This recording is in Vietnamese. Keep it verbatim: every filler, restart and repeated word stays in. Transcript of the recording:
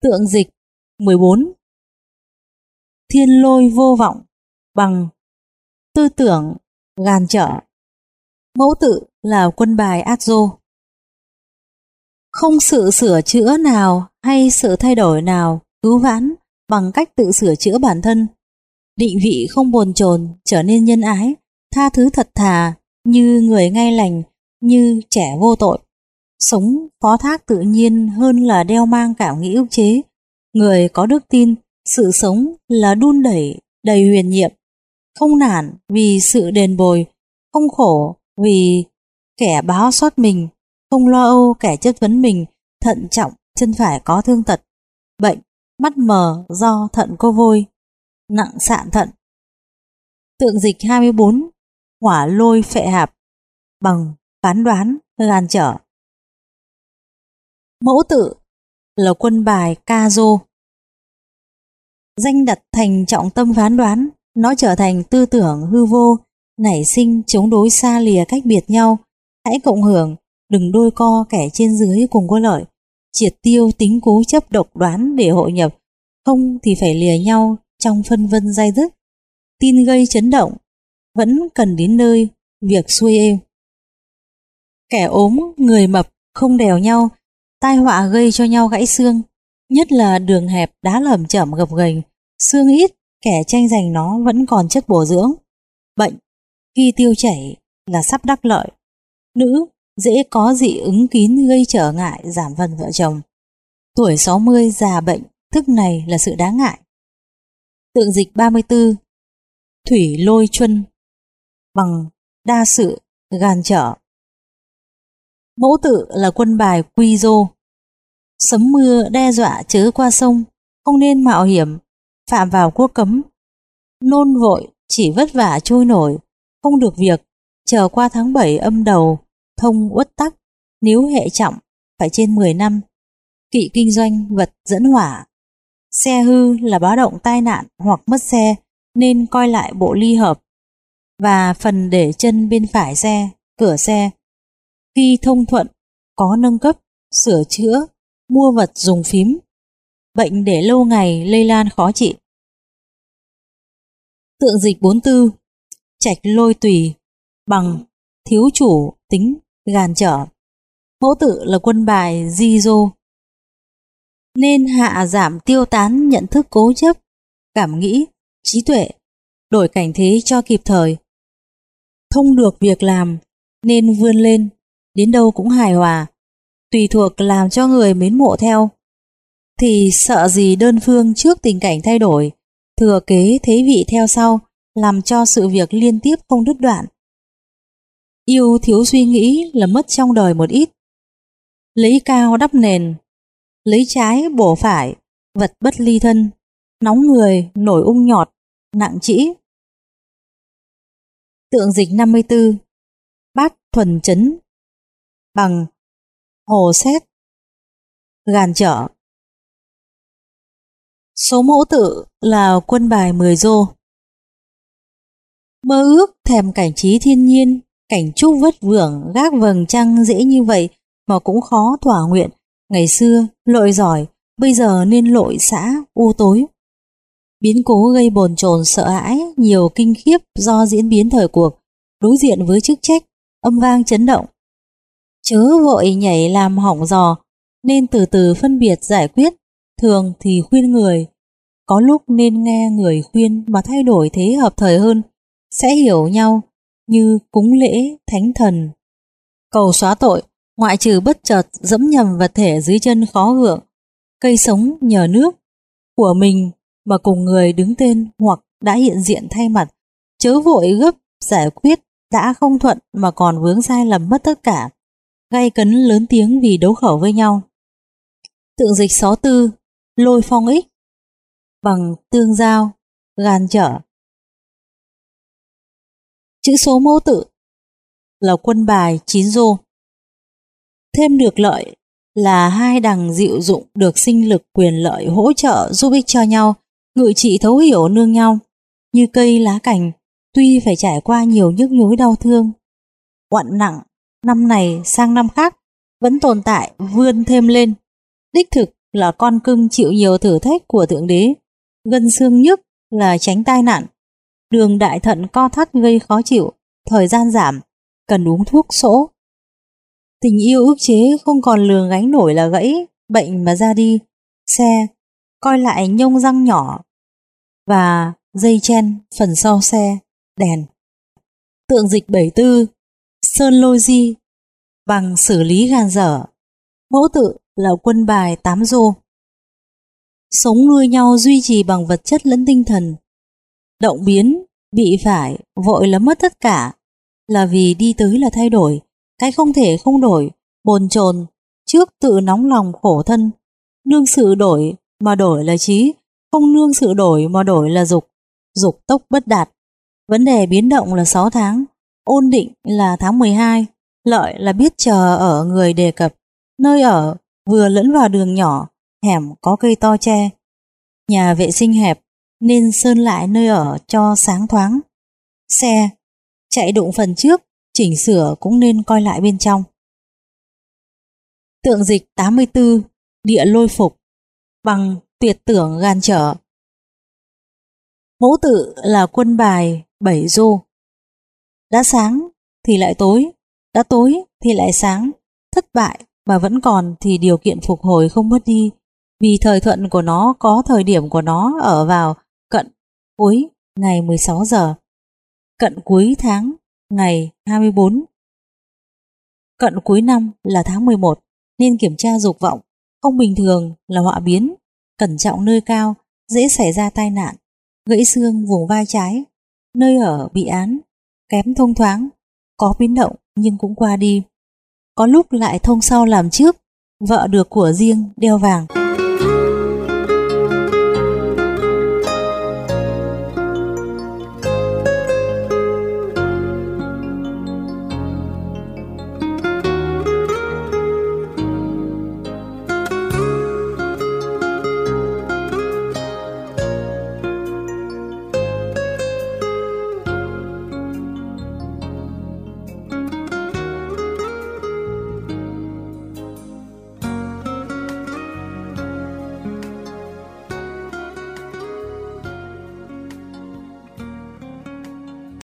Tượng dịch mười bốn. Thiên lôi vô vọng bằng tư tưởng gàn trở. Mẫu tự là quân bài át dô. Không sự sửa chữa nào hay sự thay đổi nào cứu vãn bằng cách tự sửa chữa bản thân. Định vị không bồn chồn, trở nên nhân ái, tha thứ thật thà, như người ngay lành, như trẻ vô tội. Sống phó thác tự nhiên hơn là đeo mang cảm nghĩ ức chế. Người có đức tin, sự sống là đun đẩy đầy huyền nhiệm. Không nản vì sự đền bồi, không khổ vì kẻ báo sót mình, không lo âu kẻ chất vấn mình, thận trọng chân phải có thương tật, bệnh, mắt mờ do thận cô vôi, nặng sạn thận. Tượng dịch hai mươi bốn. Hỏa lôi phệ hạp bằng phán đoán gàn trở. Mẫu tự là quân bài ca dô. Danh đặt thành trọng tâm phán đoán, nó trở thành tư tưởng hư vô, nảy sinh chống đối xa lìa cách biệt nhau. Hãy cộng hưởng, đừng đôi co kẻ trên dưới cùng có lợi. Triệt tiêu tính cố chấp độc đoán để hội nhập, không thì phải lìa nhau trong phân vân dai dứt. Tin gây chấn động, vẫn cần đến nơi việc xuôi êm. Kẻ ốm, người mập không đèo nhau, tai họa gây cho nhau gãy xương. Nhất là đường hẹp đá lởm chởm gập ghềnh, xương ít, kẻ tranh giành nó vẫn còn chất bổ dưỡng. Bệnh khi tiêu chảy là sắp đắc lợi. Nữ dễ có dị ứng kín gây trở ngại giảm phần vợ chồng. Tuổi sáu mươi già bệnh, thức này là sự đáng ngại. Tượng dịch ba mươi tư. Thủy lôi chuân bằng đa sự gàn trở. Mẫu tự là quân bài quy dô. Sấm mưa đe dọa chớ qua sông, không nên mạo hiểm, phạm vào quốc cấm. Nôn vội chỉ vất vả trôi nổi, không được việc, chờ qua tháng bảy âm đầu, thông uất tắc, nếu hệ trọng phải trên mười năm. Kỵ kinh doanh vật dẫn hỏa. Xe hư là báo động tai nạn hoặc mất xe, nên coi lại bộ ly hợp và phần để chân bên phải xe, cửa xe. Khi thông thuận, có nâng cấp, sửa chữa, mua vật dùng phím. Bệnh để lâu ngày lây lan khó trị. Tượng dịch bốn mươi tư. Trạch lôi tùy bằng thiếu chủ tính gàn trở. Mẫu tự là quân bài di dô. Nên hạ giảm tiêu tán nhận thức cố chấp, cảm nghĩ, trí tuệ, đổi cảnh thế cho kịp thời. Thông được việc làm nên vươn lên, đến đâu cũng hài hòa, tùy thuộc làm cho người mến mộ theo. Thì sợ gì đơn phương trước tình cảnh thay đổi, thừa kế thế vị theo sau, làm cho sự việc liên tiếp không đứt đoạn. Yêu thiếu suy nghĩ là mất trong đời một ít. Lấy cao đắp nền, lấy trái bổ phải, vật bất ly thân, nóng người nổi ung nhọt, nặng trĩ. Tượng dịch năm mươi tư. Bát thuần chấn bằng hồ xét gàn trở. Số mẫu tự là quân bài mười dô. Mơ ước thèm cảnh trí thiên nhiên, cảnh trúc vất vưởng gác vầng trăng dễ như vậy mà cũng khó thỏa nguyện. Ngày xưa lội giỏi, bây giờ nên lội xã u tối. Biến cố gây bồn chồn sợ hãi, nhiều kinh khiếp do diễn biến thời cuộc, đối diện với chức trách, âm vang chấn động. Chớ vội nhảy làm hỏng giò, nên từ từ phân biệt giải quyết. Thường thì khuyên người, có lúc nên nghe người khuyên mà thay đổi thế hợp thời hơn, sẽ hiểu nhau, như cúng lễ thánh thần, cầu xóa tội, ngoại trừ bất chợt dẫm nhầm vật thể dưới chân khó gượng. Cây sống nhờ nước của mình mà cùng người đứng tên hoặc đã hiện diện thay mặt, chớ vội gấp giải quyết đã không thuận mà còn vướng sai lầm mất tất cả, gay cấn lớn tiếng vì đấu khẩu với nhau. Tượng dịch sáu mươi tư. Lôi phong ích bằng tương giao gàn trở. Chữ số mẫu tự là quân bài chín dô. Thêm được lợi là hai đằng dịu dụng được sinh lực quyền lợi hỗ trợ giúp ích cho nhau, ngự trị thấu hiểu nương nhau. Như cây lá cành, tuy phải trải qua nhiều nhức nhối đau thương, oặn nặng, năm này sang năm khác vẫn tồn tại vươn thêm lên. Đích thực là con cưng chịu nhiều thử thách của Thượng Đế, gân xương nhức là tránh tai nạn, đường đại thận co thắt gây khó chịu, thời gian giảm, cần uống thuốc sỗ. Tình yêu ức chế không còn lường gánh nổi là gãy, bệnh mà ra đi, xe, coi lại nhông răng nhỏ và dây chen phần sau xe, đèn. Tượng dịch bảy tư, Sơn Lôi Di, bằng xử lý gan dở. Mẫu tự là quân bài tám rô. Sống nuôi nhau duy trì bằng vật chất lẫn tinh thần. Động biến, bị phải, vội là mất tất cả, là vì đi tới là thay đổi, cái không thể không đổi, bồn chồn, trước tự nóng lòng khổ thân, nương sự đổi mà đổi là trí, không nương sự đổi mà đổi là dục, dục tốc bất đạt. Vấn đề biến động là sáu tháng, ôn định là tháng mười hai, lợi là biết chờ ở người đề cập, nơi ở vừa lẫn vào đường nhỏ, hẻm có cây to che. Nhà vệ sinh hẹp nên sơn lại nơi ở cho sáng thoáng. Xe chạy đụng phần trước, chỉnh sửa cũng nên coi lại bên trong. Tượng dịch tám mươi tư, địa lôi phục, bằng tuyệt tưởng gan trở. Mẫu tự là quân bài bảy rô. Đã sáng thì lại tối, đã tối thì lại sáng, thất bại mà vẫn còn thì điều kiện phục hồi không mất đi, vì thời thuận của nó có thời điểm của nó ở vào cận cuối ngày mười sáu giờ, cận cuối tháng ngày hai mươi bốn, cận cuối năm là tháng mười một, nên kiểm tra dục vọng, không bình thường là họa biến, cẩn trọng nơi cao, dễ xảy ra tai nạn, gãy xương vùng vai trái, nơi ở bị án, kém thông thoáng, có biến động nhưng cũng qua đi, có lúc lại thông sau làm trước, vợ được của riêng đeo vàng.